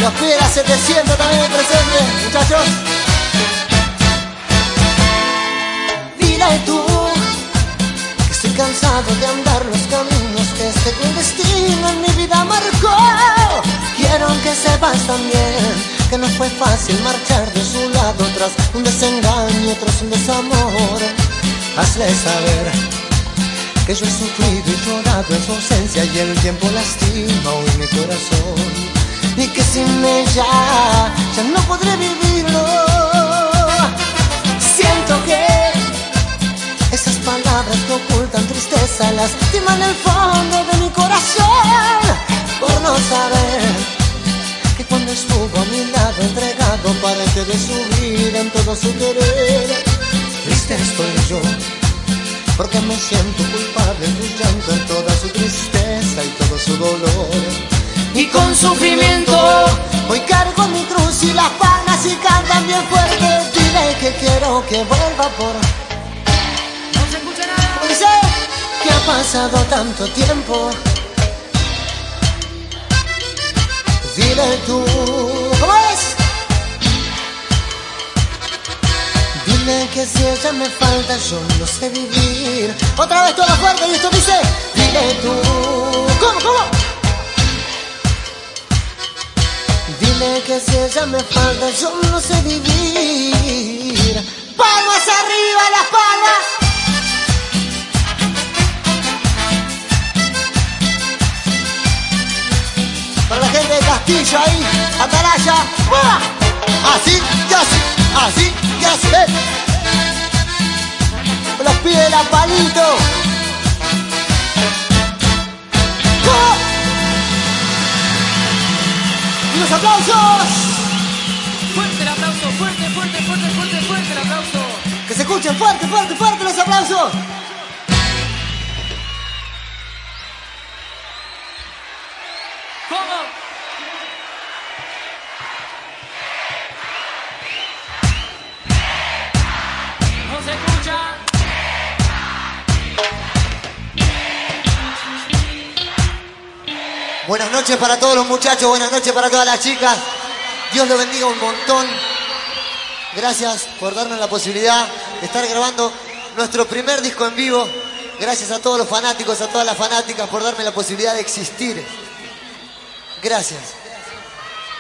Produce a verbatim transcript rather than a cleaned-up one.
Los pibes setecientos también presentes, muchachos. Dile tú que estoy cansado de andar los caminos que este buen destino en mi vida marcó. Quiero que sepas también que no fue fácil marchar de su lado tras un desengaño, tras un desamor. Hazle saber que yo he sufrido y llorado en su ausencia y el tiempo lastima hoy mi corazón, y que sin ella ya no podré vivirlo. Siento que esas palabras que ocultan tristeza lastiman el fondo de mi corazón, por no saber que cuando estuvo a mi lado entregado para que de su vida en todo su querer, triste estoy yo porque me siento culpable en tu llanto, en toda su tristeza y todo su dolor. Y con sufrimiento hoy cargo mi cruz y las palmas y cantan bien fuerte. Dile que quiero que vuelva por... No se escucha nada. Dice que ha pasado tanto tiempo. Dile tú, ¿cómo es? Dile que si ella me falta yo no sé vivir. Otra vez toda fuerte y esto dice, dile tú, ¿cómo, cómo? Dile que si ella me falta yo no sé vivir. Palmas arriba, las palmas. Para la gente de Castillo ahí, Atalaya. ¡Buah! Así y así, así y así. Los pibes de la Palito. ¡Oh! ¡Y los aplausos! Fuerte el aplauso, fuerte, fuerte, fuerte, fuerte, fuerte el aplauso. Que se escuchen fuerte, fuerte, fuerte los aplausos. ¿Cómo? No se escucha. Buenas noches para todos los muchachos, buenas noches para todas las chicas. Dios los bendiga un montón. Gracias por darnos la posibilidad de estar grabando nuestro primer disco en vivo. Gracias a todos los fanáticos, a todas las fanáticas por darme la posibilidad de existir. Gracias.